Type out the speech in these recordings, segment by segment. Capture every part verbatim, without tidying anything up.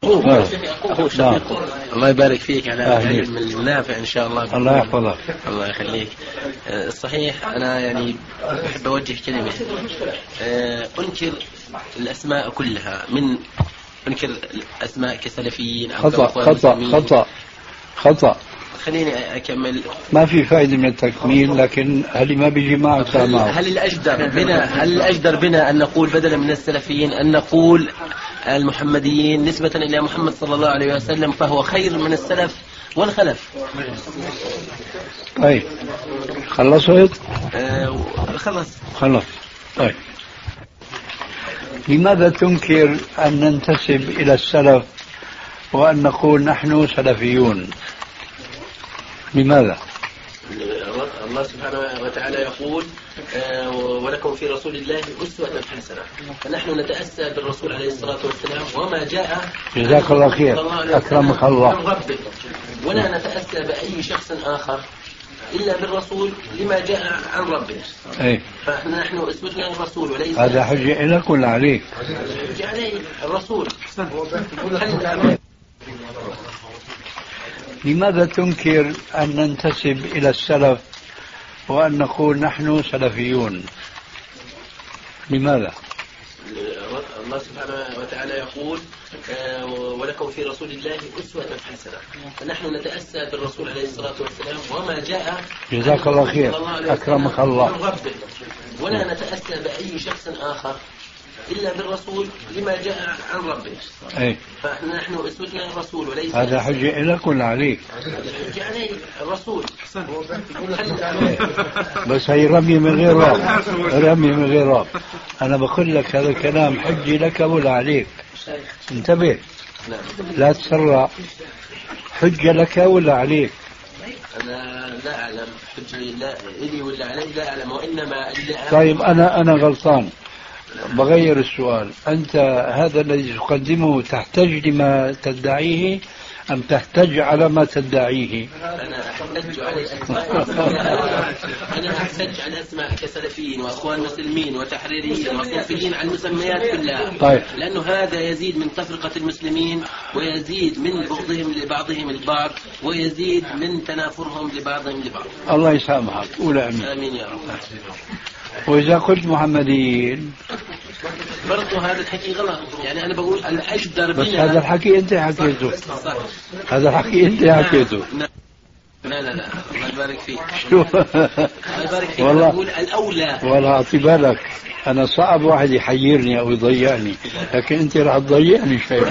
أخوه أخوه شقيق. الله يبارك فيك على العلم النافع إن شاء الله. الله يحفظك. الله يخليك. الصحيح أنا يعني أحب أوجه كلمة. أنكر الأسماء كلها، من أنكر الأسماء كسلفيين أو خطأ خطأ خطأ خطأ. خليني أكمل. ما في فائدة من التكميل، لكن هل ما بيجي معه هل, هل الأجدر بنا هل الأجدر بنا أن نقول بدلا من السلفيين أن نقول المحمديين نسبة إلى محمد صلى الله عليه وسلم، فهو خير من السلف والخلف. طيب خلصت؟ آه خلص خلص. طيب لماذا تنكر أن ننتسب إلى السلف وأن نقول نحن سلفيون؟ لماذا؟ الله سبحانه وتعالى يقول آه ولكم في رسول الله أسوة حسنة، فنحن نتأسى بالرسول عليه الصلاة والسلام وما جاء. جزاك الله خير، أكرمك الله. ولا نتأسى بأي شخص آخر إلا بالرسول لما جاء عن ربنا. أي. فنحن أسوتنا الرسول وليس. هذا حجة لك ولا عليك؟ حجة علي الرسول. لماذا تنكر أن ننتسب إلى السلف وأن نقول نحن سلفيون؟ لماذا؟ الله سبحانه وتعالى يقول آه ولكم في رسول الله أسوة حسنة، فنحن نتأسى بالرسول عليه الصلاة والسلام وما جاء. جزاك الله خير، أكرمك الله. ولا نتأسى بأي شخص آخر إلا بالرسول لما جاء عن ربنا. أي. فنحن أسوتنا الرسول وليس. هذا حجة لك ولا عليك؟ حجة علي الرسول. بس هي رمي من غير راب، رمي من غير راب. أنا بقول لك هذا الكلام حجة لك ولا عليك؟ انتبه لا تسرع. حجة لك ولا عليك؟ أنا لا أعلم حجة لا إلي ولا علي، لا أعلم. وإنما طيب أنا أنا غلطان، بغير السؤال. أنت هذا الذي تقدمه تحتج لما تدعيه أم تحتج على ما تدعيه؟ أنا أحتج على أسماء أنا أحتج على أسماء كسلفيين وأخوان مسلمين وتحريريين وصوفيين على المسميات كلها. طيب. لأنه هذا يزيد من تفرقة المسلمين ويزيد من بغضهم لبعضهم البعض ويزيد من تنافرهم لبعضهم لبعض. الله يسامحك. قول آمين. آمين يا رب. وإذا قلت محمديين برضو هذا الحكي غلط. يعني أنا بقول الأجدر بنا. بس هذا الحكي أنت حكيته. صح. هذا الحكي أنت حكيته. لا لا لا الله يبارك فيك. شو الله يبارك فيك. والله بقول الأولى. والله أعطي بالك أنا صعب واحد يحيرني أو يضيعني، لكن أنت راح تضيعني شيء.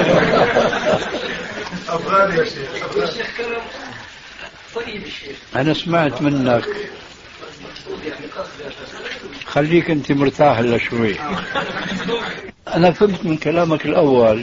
أفغاني يا شيخ. طيب الشيخ أنا سمعت منك، خليك أنت مرتاح هلا شوي. أنا فهمت من كلامك الأول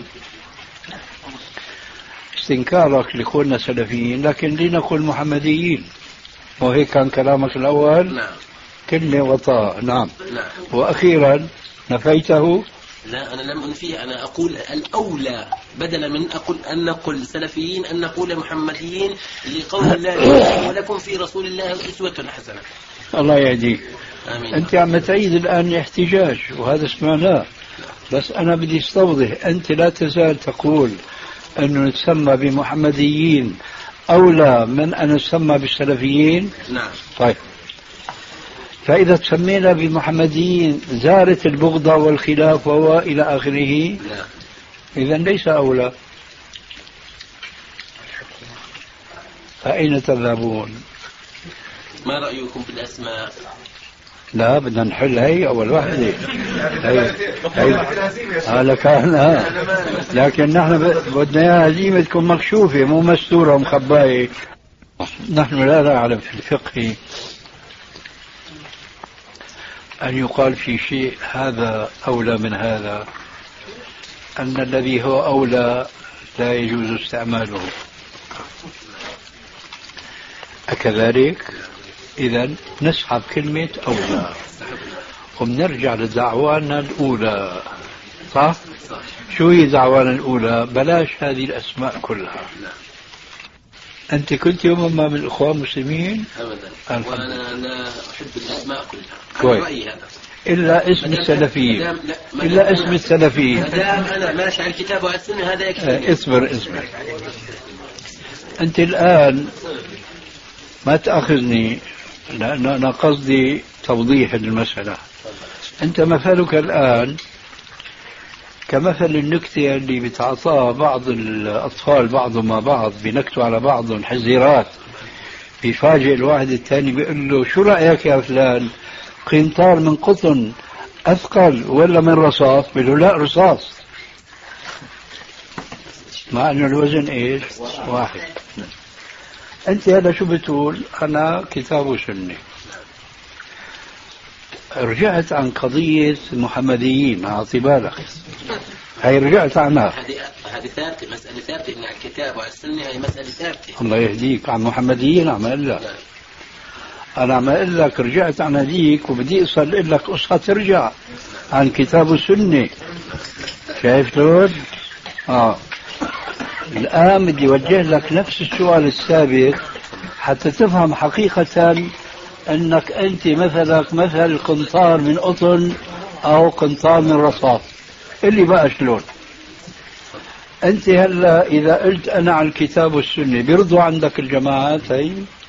استنكارك لكوننا سلفيين، لكن لنقول محمديين، وهيك كان كلامك الأول. نعم. كلمة وطاء. نعم. نعم. وأخيرا نفيته. لا أنا لم أنفيه، أنا أقول الأولى بدلا من أقول أن نقول سلفيين أن نقول محمديين لقول الله ولكم في رسول الله أسوة حسنة. الله يهديك. آمين. أنت عم تعيد الآن الاحتجاج وهذا سمعناه، بس أنا بدي استوضح. أنت لا تزال تقول أنه نتسمى بمحمديين أولى من أن نسمى بالسلفيين. نعم. طيب فإذا تسمينا بمحمديين زارت البغضة والخلاف وإلى آخره. نعم. إذن ليس أولى. فأين تذهبون؟ ما رأيكم في الأسماء؟ لا بدنا نحل هي أول واحدة. هي هذا كان، لكن نحن بدنا إياها هزيمة تكون مكشوفة مو مستورة ومخباية. نحن لا نعلم في الفقه أن يقال في شيء هذا أولى من هذا، أن الذي هو أولى لا يجوز استعماله. أكذلك؟ إذن نسحب كلمة أولى وبنرجع لدعوانا الأولى. صح؟ شو هي دعوانا الأولى؟ بلاش هذه الأسماء كلها. أنت كنت يوم ما من الإخوان المسلمين؟ أبدا. وأنا لا أحب الأسماء كلها. كويس. رأيي هذا. إلا اسم السلفيين، إلا اسم السلفيين. ما دام أنا ماشي على الكتاب وعلى السنة هذا يكفي. اصبر اصبر، أنت الآن ما تأخذني لأن أنا قصدي توضيح المسألة. أنت مثلك الآن كمثل النكتة اللي بتعطاها بعض الأطفال بعضهم مع بعض، بنكتوا على بعضهم حزيرات، بيفاجئ الواحد الثاني بيقول له شو رأيك يا فلان، قنطار من قطن أثقل ولا من رصاص؟ بيقول له لا رصاص، مع أنه الوزن إيش؟ واحد. أنت هذا شو بتقول؟ أنا كتاب وسنة. رجعت عن قضية محمديين، أعطي بالك هي رجعت عنها. هذه ثابتة، مسألة ثابتة إن على الكتاب وعلى السنة هي مسألة ثابتة. الله يهديك، عن محمديين عم أقول لك. أنا عم أقول لك رجعت عن هذيك وبدي أصل لك قصة ترجع عن كتاب والسنة. شايف شلون؟ آه الآن بدي أوجه لك نفس السؤال السابق حتى تفهم حقيقة أنك أنت مثلك مثل قنطار من قطن أو قنطار من رصاص. اللي بقى شلون أنت هلا إذا قلت أنا على الكتاب والسنة بيرضوا عندك الجماعات هي؟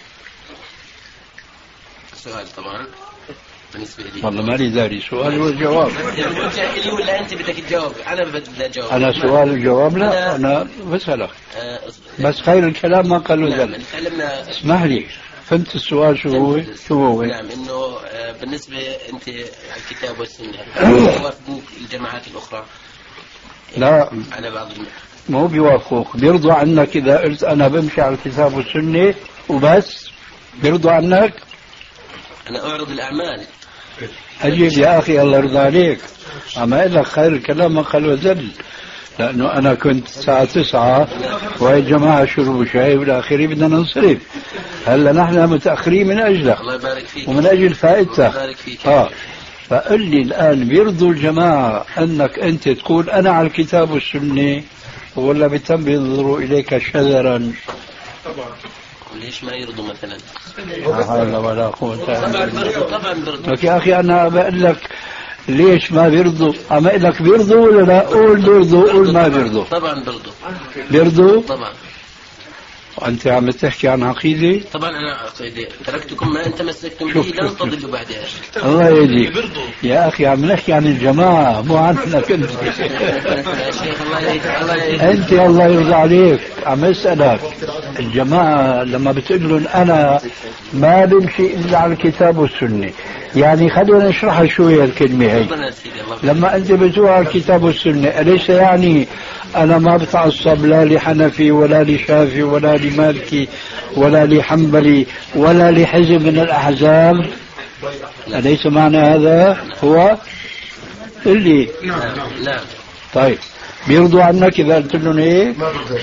سؤال طبعا بالنسبة لي والله ما لي داري، سؤال والجواب. اللي ولا أنت بدك تجاوب؟ أنا بدي أجاوب. أنا سؤال وجواب؟ لا أنا بسألك بس خير الكلام ما قالوا ذلك. اسمح لي، فهمت السؤال شو هو؟ شو هو؟ نعم، إنه بالنسبة أنت الكتاب والسنة يوافقوك الجماعات الأخرى؟ لا على بعض مو بيوافقوك، بيرضوا عنك إذا قلت أنا بمشي على الكتاب والسنة وبس؟ بيرضوا عنك؟ أنا أعرض الأعمال. أجيب يا أخي الله يرضى عليك، أما أقول لك خير الكلام ما قال وزل، لأنه أنا كنت الساعة تسعة وهي الجماعة شربوا شاي والآخرين بدنا ننصرف. هلا نحن متأخرين من أجلك الله يبارك فيك ومن أجل فائدتك. الله يبارك فيك. آه فقل لي الآن بيرضوا الجماعة أنك أنت تقول أنا على الكتاب والسنة ولا بتم بينظروا إليك شذرا؟ طبعا. ليش ما يرضوا مثلا؟ لا حول ولا قوة إلا بالله. طبعا بيرضوا. يا أخي أنا بقول لك ليش ما بيرضوا؟ أما أقول لك بيرضوا ولا لا؟ قول بيرضوا، قول ما بيرضوا. طبعا بيرضوا. بيرضوا؟ طبعا. وأنت عم تحكي عن عقيدة؟ طبعا أنا عقيدة، تركتكم ما أنت مسكتم به لن تضلوا بعدها. الله يهديك يا أخي، عم نحكي عن الجماعة مو عنك أنت. يا شيخ الله يهديك. الله يهديك. أنت الله يرضى عليك عم أسألك الجماعة لما بتقول لهم أنا ما بمشي إلا على الكتاب والسنة، يعني خلينا نشرحها شوية الكلمة هي. لما أنت بتقول على الكتاب والسنة أليس يعني أنا ما بتعصب لا لحنفي ولا لشافي ولا لمالكي ولا لحنبلي ولا لحزب من الأحزاب؟ أليس معنى هذا هو اللي نعم نعم. طيب بيرضوا عنك إذا قلت لهم هيك؟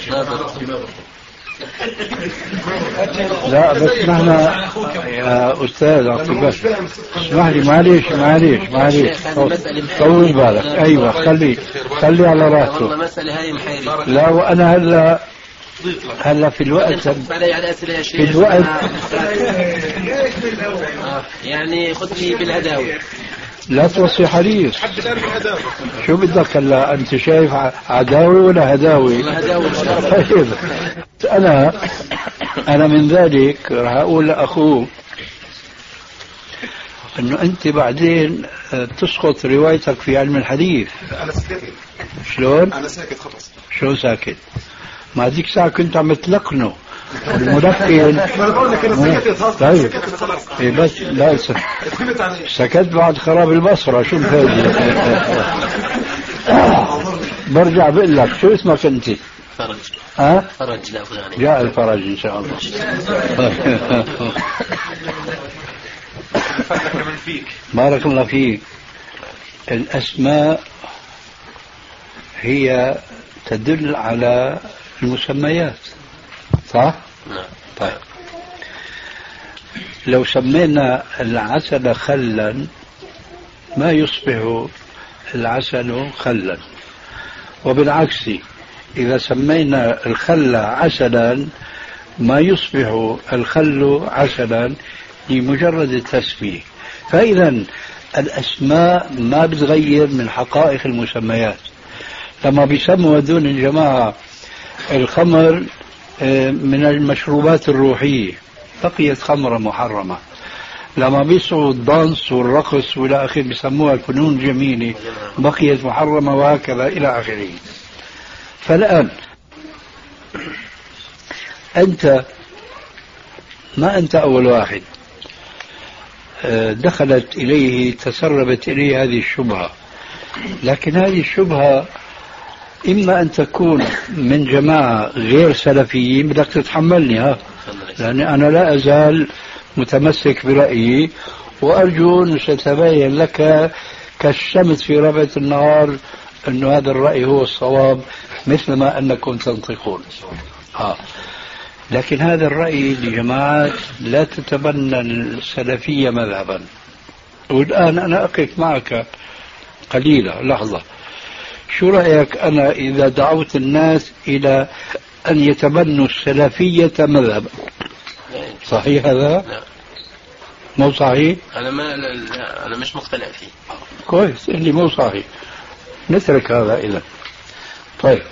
لا بس نحن يا أستاذ عطيبك اسمح لي، معليش معليش معليش طول بالك. أيوة خلي خلي على راسه. والله مسألة هاي محيرة. لا وأنا هلا هلا في الوقت في الوقت يعني خذني بالهداوي. لا توصي حريص. شو بدك هلا؟ أنت شايف عداوي ولا هداوي؟ طيب أنا أنا من ذلك راح أقول لأخوه أنه أنت بعدين تسقط روايتك في علم الحديث. أنا ساكت. شلون؟ أنا ساكت خلص. شو ساكت؟ ما هذيك ساعة كنت عم تلقنه الملقن. طيب إيه بس لا سكت بعد خراب البصرة شو الفائدة؟ برجع بقول لك شو اسمك أنت؟ فرج. ها؟ فرج لا فلاني. جاء الفرج إن شاء الله. بارك الله فيك. الأسماء هي تدل على المسميات صح؟ نعم. طيب لو سمينا العسل خلا ما يصبح العسل خلا، وبالعكس إذا سمينا الخل عسلا ما يصبح الخل عسلا لمجرد التسمية. فإذا الأسماء ما بتغير من حقائق المسميات. لما بيسموا هذول الجماعة الخمر من المشروبات الروحية بقيت خمرة محرمة. لما بيسعوا الدانس والرقص والى اخره بيسموها الفنون الجميلة بقيت محرمة، وهكذا الى اخره. فالآن أنت ما أنت أول واحد دخلت إليه تسربت إليه هذه الشبهة، لكن هذه الشبهة إما أن تكون من جماعة غير سلفيين، بدك تتحملني ها، لأن أنا لا أزال متمسك برأيي، وأرجو أن ستبين لك كالشمس في ربعة النهار أن هذا الرأي هو الصواب مثل ما أنكم تنطقون. آه. لكن هذا الرأي لجماعات لا تتبنى السلفية مذهبا. والآن أنا أقف معك قليلا لحظة، شو رأيك أنا إذا دعوت الناس إلى أن يتبنوا السلفية مذهبا؟ صحيح هذا؟ لا. مو صحيح؟ أنا ما لا أنا مش مقتنع فيه. كويس، اللي مو صحيح نترك هذا إذا. طيب،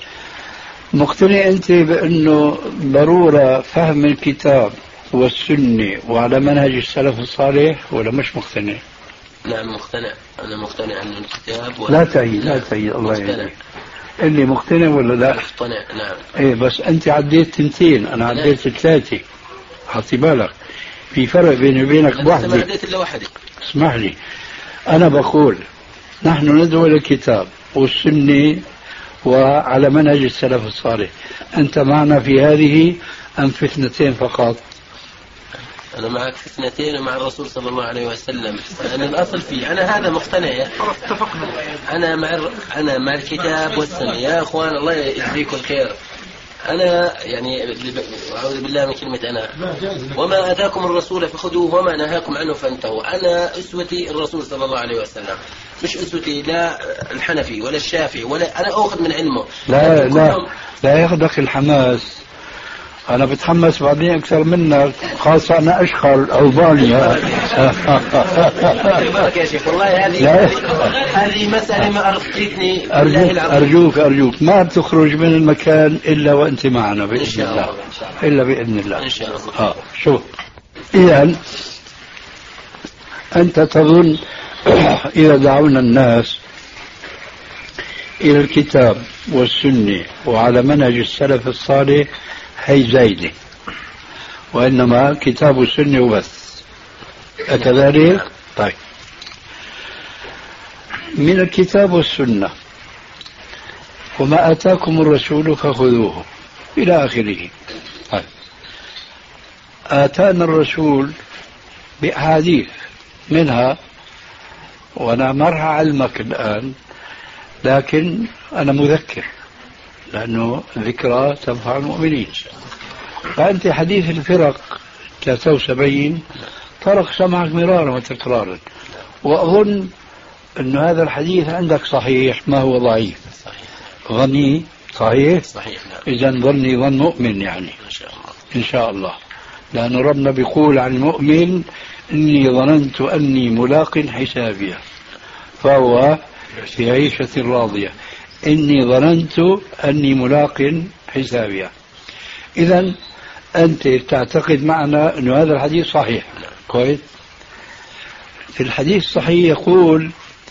مقتنع أنت بأنه ضرورة فهم الكتاب والسنة وعلى منهج السلف الصالح ولا مش مقتنع؟ نعم مقتنع، أنا مقتنع أن الكتاب و... لا تعيد لا تعيد الله يهديك. اللي مقتنع ولا لا؟ مقتنع نعم. إيه بس أنت عديت تنتين، أنا عديت ثلاثة. حطي بالك في فرق بيني وبينك بوحدة. ما عديت إلا وحدة. اسمح لي، أنا بقول نحن ندعو إلى الكتاب والسنة وعلى منهج السلف الصالح. أنت معنا في هذه أم في اثنتين فقط؟ أنا معك في اثنتين ومع الرسول صلى الله عليه وسلم. أنا الأصل فيه أنا هذا مقتنع يا اتفقنا. أنا مع أنا مع الكتاب والسنة يا أخوان، الله يجزيكم الخير. أنا يعني أعوذ بالله من كلمة أنا، وما أتاكم الرسول فخذوه وما نهاكم عنه فانتهوا. أنا أسوتي الرسول صلى الله عليه وسلم، مش أسوتي لا الحنفي ولا الشافعي ولا أنا أخذ من علمه. لا لا لا ياخذك الحماس، أنا بتحمس بعدين أكثر منك، خاصة أنا أشخر ألبانيا. يا شيخ والله هذه هذه مسألة ما أرضيتني. أرجوك أرجوك أرجوك ما تخرج من المكان إلا وأنت معنا بإذن الله، إلا بإذن الله إن شاء الله. آه شوف، إذن أنت تظن إذا دعونا الناس إلى الكتاب والسنة وعلى منهج السلف الصالح هي زايدة، وإنما كتاب السنة وبس، أكذلك؟ طيب، من الكتاب والسنة وما أتاكم الرسول فخذوه إلى آخره. طيب، آتانا الرسول بأحاديث منها، وأنا ما راح أعلمك الآن لكن أنا مذكر لأنه ذكرى تنفع المؤمنين. فأنت حديث الفرق ثلاثة وسبعين طرق سمعك مرارا وتكرارا، وأظن أن هذا الحديث عندك صحيح ما هو ضعيف. ظني صحيح؟ صحيح نعم. إذا ظني ظن مؤمن يعني إن شاء الله. إن شاء الله، لأن ربنا بيقول عن المؤمن إني ظننت أني ملاق حسابيا فهو في عيشة راضية. إني ظننت أني ملاق حسابيا. إذا أنت تعتقد معنا أن هذا الحديث صحيح. كويس. في الحديث الصحيح يقول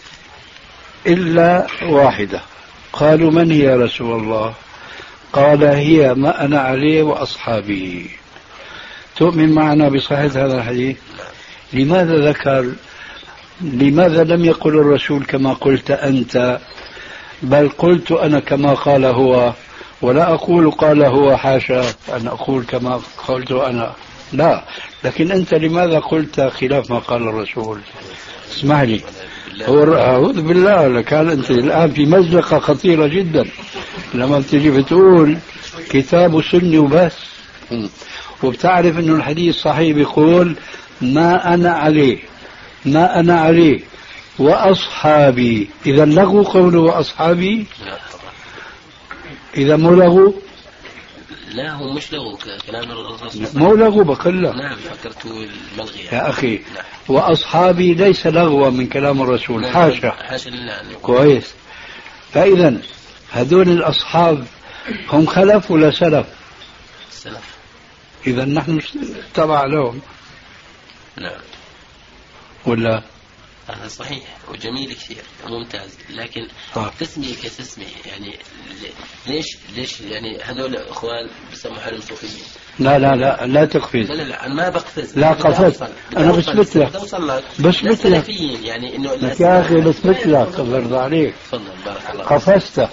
إلا واحدة. قالوا من هي يا رسول الله؟ قال هي ما أنا عليه وأصحابي. تؤمن معنا بصحة هذا الحديث؟ لماذا ذكر لماذا لم يقل الرسول كما قلت أنت، بل قلت أنا كما قال هو، ولا أقول قال هو، حاشا أن أقول كما قلت أنا، لا، لكن أنت لماذا قلت خلاف ما قال الرسول؟ اسمح لي، هو أعوذ بالله، لكان أنت الآن في مزلقة خطيرة جدا لما تجي بتقول كتاب سني وبس، وبتعرف أنه الحديث صحيح بيقول ما أنا عليه ما أنا عليه وأصحابي. إذا لغوا قوله وأصحابي؟ إذا مو لغوا؟ لا هو مش لغو كلام الرسول. مو لغو بقول لك. نعم فكرته الملغي يعني. يا أخي نعم. وأصحابي ليس لغوا من كلام الرسول، حاشا. حاشا لله. كويس. فإذا هذول الأصحاب هم خلف ولا سلف؟ سلف. إذا نحن تبع لهم. نعم. ولا؟ هذا صحيح وجميل كثير ممتاز، لكن طيب. تسمية كتسمية يعني ليش ليش يعني هذول اخوان بسموا حالهم صوفيين؟ لا لا لا لا تقفز. لا لا لا انا ما بقفز. لا قفزت. انا بثبت لك. بثبت لك يعني انه يا اخي بثبت لك الله يرضى عليك. تفضل بارك الله. قفزت.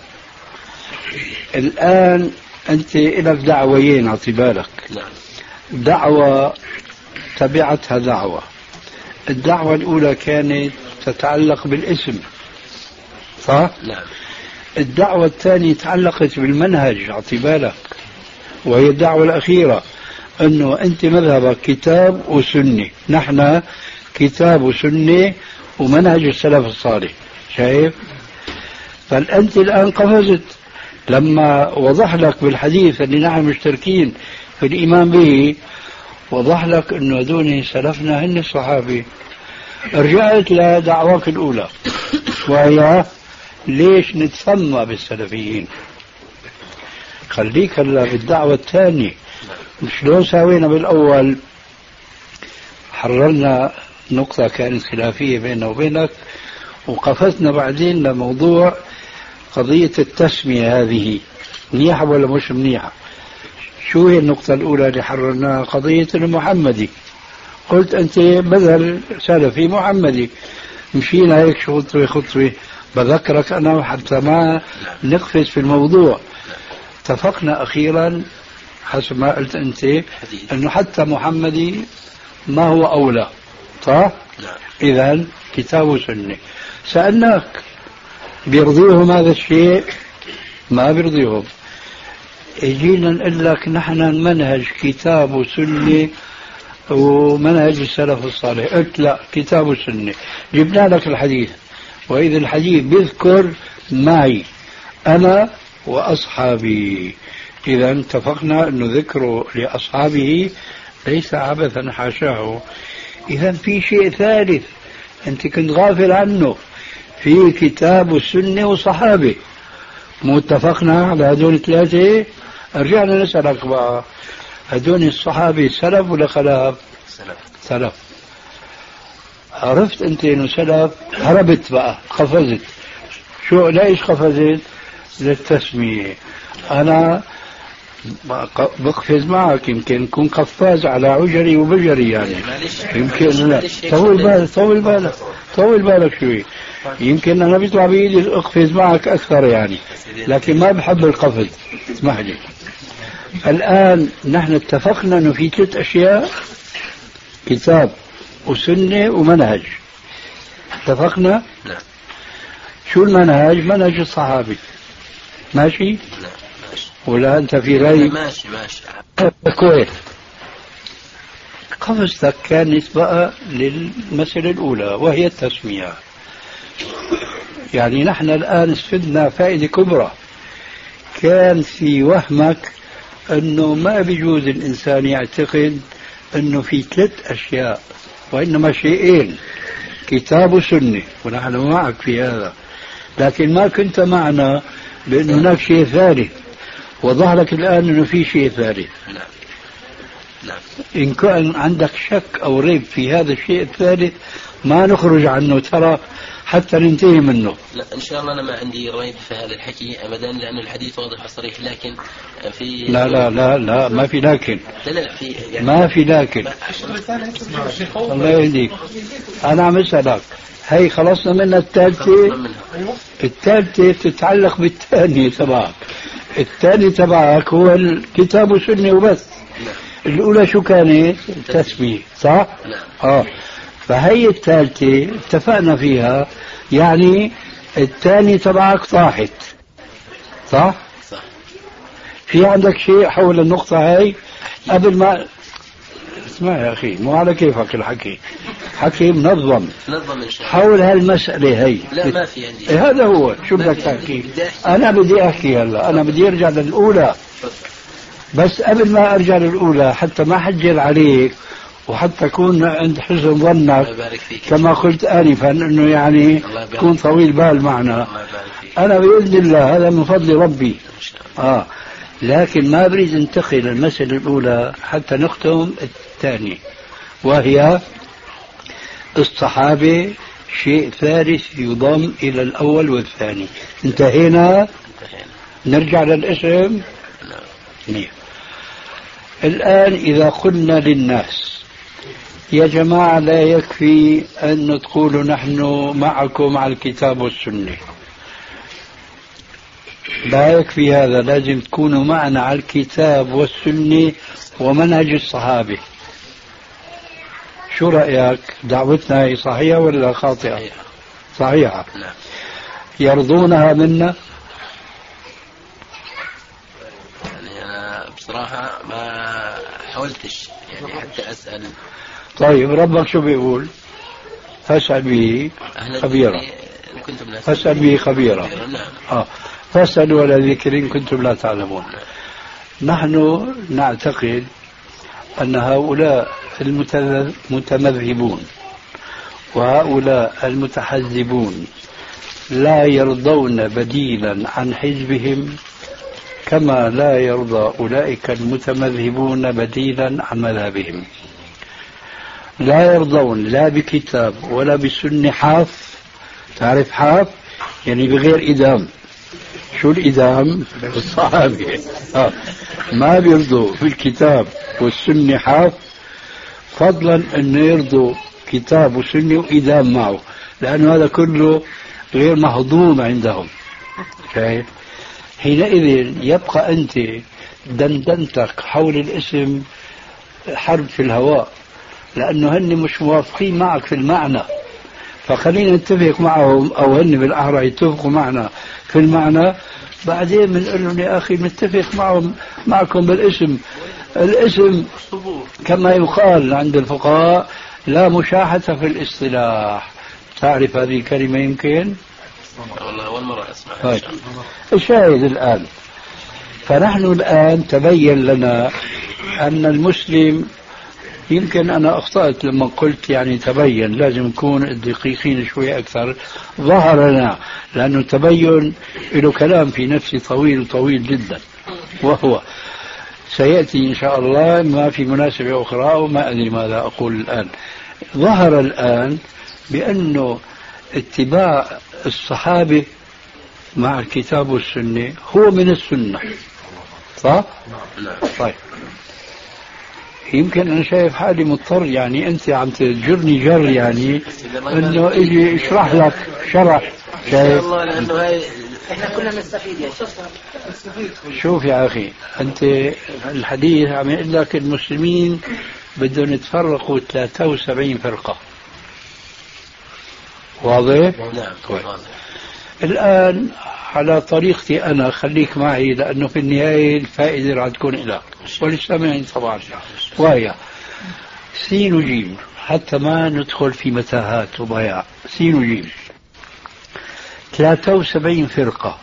الان انت لك دعويين اعطي بالك. نعم. دعوة تبعتها دعوة. الدعوة الأولى كانت تتعلق بالاسم، صح؟ نعم. الدعوة الثانية تعلقت بالمنهج اعطي بالك، وهي الدعوة الأخيرة أنه أنت مذهبك كتاب وسنة، نحن كتاب وسنة ومنهج السلف الصالح، شايف؟ فأنت الآن قفزت لما وضح لك بالحديث اللي نحن مشتركين في الإيمان به، وضح لك أنه هذول سلفنا هن الصحابة. رجعت لدعواك الأولى وهي ليش نتسمى بالسلفيين. خليك هلا بالدعوة الثانية. شلون سوينا بالأول؟ حررنا نقطة كانت خلافية بيننا وبينك، وقفزنا بعدين لموضوع قضية التسمية. هذه منيحة ولا مش منيحة؟ شو هي النقطة الأولى اللي حررناها؟ قضية المحمدي. قلت أنت مذهب سلفي محمدي، مشينا هيك خطوة خطوة. بذكرك أنا حتى ما نقفز في الموضوع. اتفقنا أخيرا حسب ما قلت أنت أنه حتى محمدي ما هو أولى، صح؟ إذن كتاب وسنة. سألناك بيرضيهم هذا الشيء؟ ما بيرضيهم. يجينا نقول لك نحن المنهج كتاب وسنة ومنهج السلف الصالح. قلت لا، كتاب وسنة. جبنا لك الحديث، وإذا الحديث بيذكر معي أنا وأصحابي. إذا اتفقنا أنه ذكره لأصحابه ليس عبثا حاشاه. إذا في شيء ثالث أنت كنت غافل عنه، في كتاب والسنة وصحابه. مو اتفقنا على هذول الثلاثة؟ رجعنا نسألك بقى، هذول الصحابة سلف ولا خلف؟ سلف. سلف. عرفت أنت إنه سلف، هربت بقى، قفزت. شو ليش قفزت؟ للتسمية. أنا بقفز معك، يمكن نكون قفاز على عجري وبجري يعني. يمكن لا. طول بالك طول بالك طول بالك شوي. يمكن أنا بيطلع بإيدي أقفز معك أكثر يعني، لكن ما بحب القفز. اسمح لي. الآن نحن اتفقنا أنه في ثلاث أشياء: كتاب وسنة ومنهج. اتفقنا؟ نعم. شو المنهج؟ منهج الصحابي. ماشي؟ نعم ماشي. ولا أنت في رأي؟ ماشي ماشي. كويس. قفزتك كانت بقى للمسألة الأولى وهي التسمية. يعني نحن الآن استفدنا فائدة كبرى. كان في وهمك أنه ما بيجوز الإنسان يعتقد أنه في ثلاث أشياء، وإنما شيئين: كتاب وسنة، ونحن معك في هذا. لكن ما كنت معنا بأن هناك شيء ثالث. وضح لك الآن أنه في شيء ثالث. نعم. نعم. إن كان عندك شك أو ريب في هذا الشيء الثالث ما نخرج عنه ترى حتى ننتهي منه. لا إن شاء الله أنا ما عندي ريب في هذا الحكي أبدا، لأن الحديث واضح وصريح. لكن في لا لا لا لا ما في لكن. لا لا في يعني ما في لكن. الله يهديك. أنا عم أسألك، هي خلصنا منها الثالثة. الثالثة تتعلق بالثانية تبعك. الثاني تبعك هو الكتاب والسنة وبس. الأولى شو كانت؟ التسمية، صح؟ نعم. آه. فهي الثالثة اتفقنا فيها، يعني الثاني تبعك طاحت، صح؟ صح. في عندك شيء حول النقطة هاي قبل ما اسمع يا أخي، مو على كيفك الحكي، حكي منظم نظم إن شاء الله حول هالمسألة هاي. لا ما في عندي. إيه هذا هو. شو بدك تحكي؟ أنا بدي أحكي هلا، أنا بدي أرجع للأولى. بس قبل ما أرجع للأولى حتى ما حجر عليك وحتى أكون عند حسن ظنك كما قلت آنفا أنه يعني تكون طويل بال معنا، أنا بإذن الله هذا من فضل ربي. آه لكن ما أريد أنتقل المسألة الأولى حتى نختم الثانية، وهي الصحابة شيء ثالث يضم إلى الأول والثاني. انتهينا، نرجع للاسم. نعم. الآن إذا قلنا للناس يا جماعة لا يكفي أن تقولوا نحن معكم على الكتاب والسنة، لا يكفي هذا، لازم تكونوا معنا على الكتاب والسنة ومنهج الصحابة. شو رأيك؟ دعوتنا هي صحيحة ولا خاطئة؟ صحيحة. يرضونها منا؟ يعني أنا بصراحة ما حاولتش يعني حتى أسأل. طيب ربك شو بيقول؟ فاسأل به خبيرا، فاسأل به خبيرا. آه. فاسألوا ولا ذكر إن كنتم لا تعلمون. نحن نعتقد أن هؤلاء المتمذهبون وهؤلاء المتحزبون لا يرضون بديلا عن حزبهم كما لا يرضى أولئك المتمذهبون بديلا عن مذهبهم. لا يرضون لا بكتاب ولا بسنة حاف. تعرف حاف يعني بغير إدام. شو الإدام؟ الصحابة. آه. ما بيرضوا في الكتاب والسنة حاف، فضلا أن يرضوا كتاب وسنة وإدام معه، لأنه هذا كله غير مهضوم عندهم. شايف؟ حينئذ يبقى أنت دندنتك حول الاسم حرب في الهواء، لأنه هن مش موافقين معك في المعنى، فخلينا نتفق معهم، أو هن بالأحرى يتفقوا معنا في المعنى، بعدين بنقول لهم يا أخي نتفق معهم معكم بالاسم. الاسم كما يقال عند الفقهاء لا مشاحة في الاصطلاح. تعرف هذه الكلمة يمكن؟ والله أول مرة أسمعها. الشاهد الآن، فنحن الآن تبين لنا أن المسلم، يمكن أنا أخطأت لما قلت يعني تبين، لازم نكون دقيقين شوي أكثر. ظهر لنا، لأنه التبين له كلام في نفسي طويل طويل جدا، وهو سيأتي إن شاء الله ما في مناسبة أخرى وما أدري ماذا أقول الآن. ظهر الآن بأنه اتباع الصحابة مع الكتاب والسنة هو من السنة، صح؟ طيب يمكن أنا شايف حالي مضطر، يعني أنت عم تجرني جر، يعني أنه إجي اشرح لك شرح. شايف؟ لأنه هاي احنا كنا نستفيد يا شيخ. شوف يا أخي، أنت الحديث عم يقول لك المسلمين بدهم يتفرقوا ثلاثة وسبعين فرقة. واضح؟ نعم. الآن على طريقتي أنا، خليك معي، لأنه في النهاية الفائدة راح تكون لك وللسامعين طبعا، وهي سين وجيم، حتى ما ندخل في متاهات وضياع. سين وجيم ثلاثة وسبعين فرقة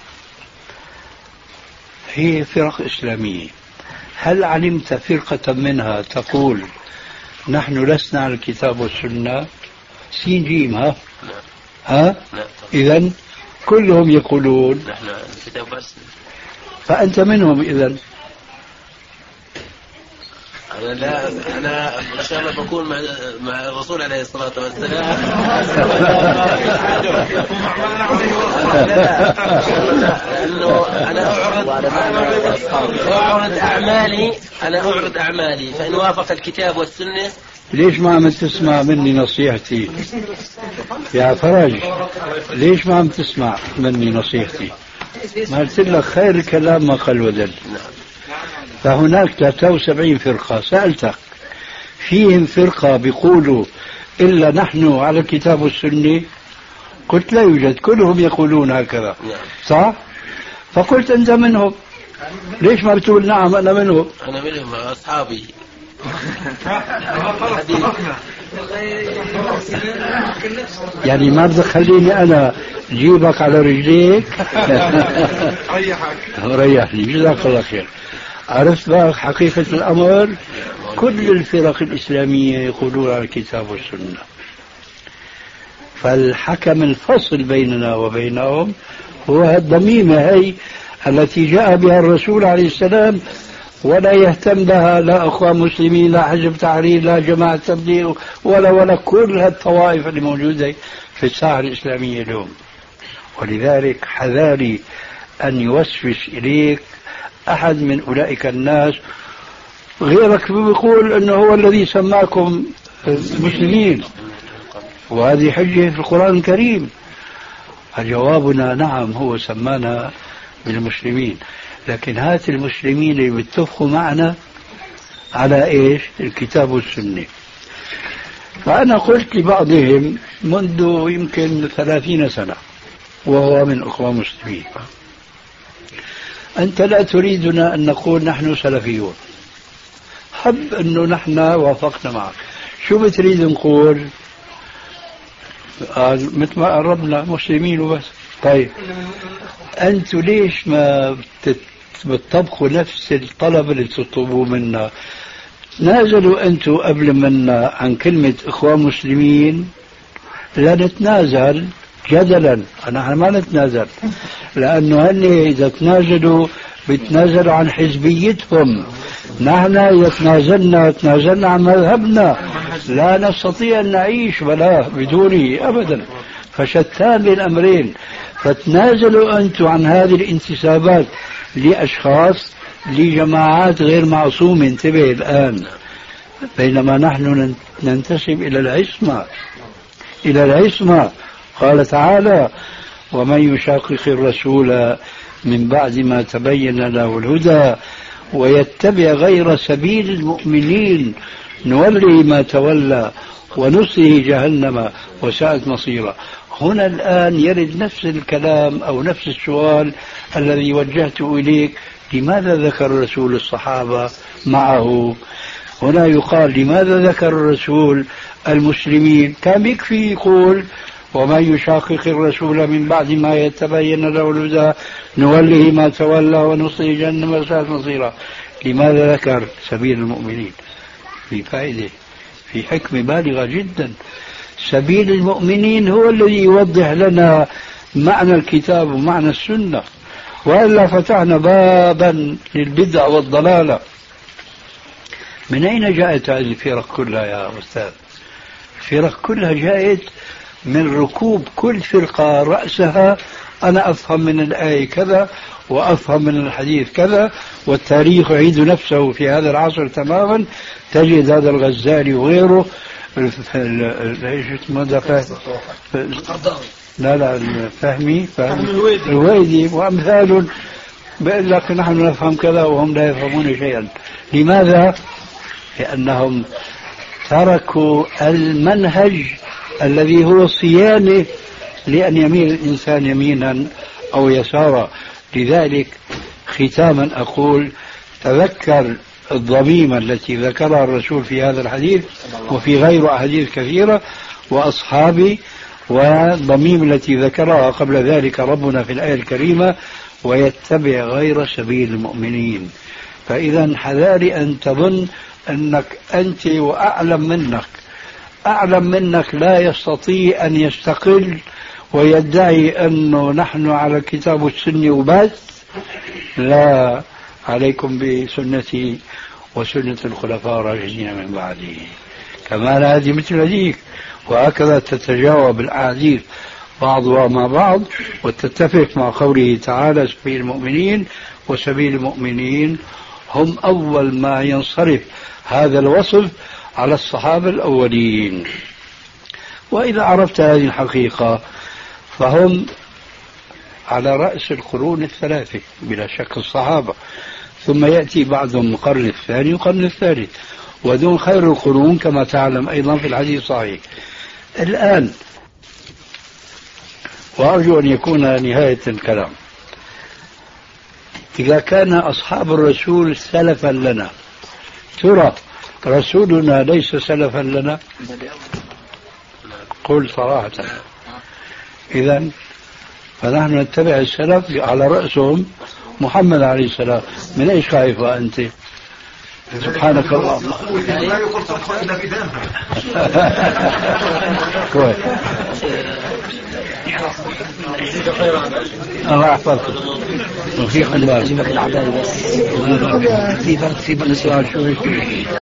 هي فرق إسلامية. هل علمت فرقة منها تقول نحن لسنا على الكتاب والسنة؟ سين جيم. ها ها إذن كلهم يقولون نحن الكتاب بس، فأنت منهم. إذن أنا لا أنا إن شاء الله بكون مع مع الرسول عليه الصلاة والسلام. لأنه أنا أعرض أعرض أعمالي أنا أعرض أعمالي فإن وافق الكتاب والسنة. ليش ما عم تسمع مني نصيحتي يا فرج؟ ليش ما عم تسمع مني نصيحتي؟ ما قلت لك خير الكلام ما قل ودل. فهناك ثلاثة وسبعين فرقة. سألتك فيهم فرقة بيقولوا إلا نحن على الكتاب والسنة؟ قلت لا يوجد، كلهم يقولون هكذا، صح؟ فقلت أنت منهم، ليش ما بتقول نعم أنا منهم؟ أنا منهم أصحابي. يعني ما بدك خليني أنا جيبك على رجليك؟ ريحك ريحني، جزاك الله خير. عرفت بقى حقيقة الأمر؟ كل الفرق الإسلامية يقولون على الكتاب والسنة، فالحكم الفصل بيننا وبينهم هو الضميمة هي التي جاء بها الرسول عليه السلام، ولا يهتم بها لا أخوان مسلمين لا حزب تحرير لا جماعة تبليغ ولا ولا كل هالطوائف اللي موجودة في الساحة الإسلامية اليوم. ولذلك حذاري أن يوسوس إليك أحد من أولئك الناس، غيرك بيقول أنه هو الذي سماكم مسلمين، وهذه حجة في القرآن الكريم. جوابنا نعم، هو سمانا بالمسلمين، لكن هات المسلمين اللي بيتفقوا معنا على إيش؟ الكتاب والسنة. فأنا قلت لبعضهم منذ يمكن ثلاثين سنة وهو من أخوان مسلمين: أنت لا تريدنا أن نقول نحن سلفيون، حب أنه نحن وافقنا معك، شو بتريد نقول؟ قال مثل ما قربنا مسلمين وبس. طيب أنتوا ليش ما بتطبقوا نفس الطلب اللي تطلبوه منا؟ تنازلوا أنتوا قبل منا عن كلمة إخوان مسلمين، لا نتنازل جدلا، نحن ما نتنازل، لأنه هن إذا تنازلوا بيتنازلوا عن حزبيتهم، نحن إذا تنازلنا تنازلنا عن مذهبنا، لا نستطيع أن نعيش ولا بدونه أبدا، فشتان بين الأمرين. فتنازلوا أنتم عن هذه الانتسابات لأشخاص لجماعات غير معصومة، انتبه الآن، بينما نحن ننتسب إلى العصمة، إلى العصمة. قال تعالى: ومن يشاقق الرسول من بعد ما تبين له الهدى ويتبع غير سبيل المؤمنين نولي ما تولى ونصله جهنم وساءت مصيرا. هنا الآن يرد نفس الكلام أو نفس السؤال الذي وجهته إليك: لماذا ذكر الرسول الصحابة معه؟ هنا يقال: لماذا ذكر الرسول المسلمين؟ كان يكفي يقول: ومن يشاقق الرسول من بعد ما يتبين له الهدى نوله ما تولى ونصله جهنم وساءت مصيرا. لماذا ذكر سبيل المؤمنين؟ في فائدة، في حكمة بالغة جدا. سبيل المؤمنين هو الذي يوضح لنا معنى الكتاب ومعنى السنة، وإلا فتحنا بابا للبدع والضلالة. من أين جاءت هذه الفرق كلها يا أستاذ؟ الفرق كلها جاءت من ركوب كل فرقة رأسها أنا أفهم من الآية كذا وأفهم من الحديث كذا، والتاريخ يعيد نفسه في هذا العصر تماما. تجد هذا الغزالي وغيره، ايش اسمه ده؟ لا لا الفهمي، فهم الويدي وأمثال، بيقول لك نحن نفهم كذا وهم لا يفهمون شيئا. لماذا؟ لأنهم تركوا المنهج الذي هو صيانة لأن يميل الإنسان يمينا أو يسارا. لذلك ختاما أقول: تذكر الضميمة التي ذكرها الرسول في هذا الحديث وفي غير أحاديث كثيرة وأصحابي، والضميمة التي ذكرها قبل ذلك ربنا في الآية الكريمة: ويتبع غير سبيل المؤمنين. فإذا حذاري أن تظن أنك أنت وأعلم منك أعلم منك لا يستطيع أن يستقل ويدعي أنه نحن على الكتاب والسنة وبس. لا، عليكم بسنتي وسنة الخلفاء الراشدين من بعدي، كمان هذه مثل هذيك، وهكذا تتجاوب الأحاديث بعضها مع بعض وتتفق مع قوله تعالى: سبيل المؤمنين. وسبيل المؤمنين هم أول ما ينصرف هذا الوصف على الصحابة الأولين. وإذا عرفت هذه الحقيقة فهم على رأس القرون الثلاثة بلا شك الصحابة، ثم يأتي بعدهم القرن الثاني والقرن الثالث، ودون خير القرون كما تعلم أيضا في الحديث الصحيح. الآن وأرجو أن يكون نهاية الكلام: إذا كان أصحاب الرسول سلفا لنا، ترى رسولنا ليس سلفا لنا؟ قل صراحة. إذن فنحن نتبع السلف على رأسهم محمد عليه السلام، من ايش خايفة انت؟ سبحانك اللهم. لا يقول صدقة إلا بدمها. كويس. الله يحفظكم وفيكم بارك. في فرق في بالنسبة شو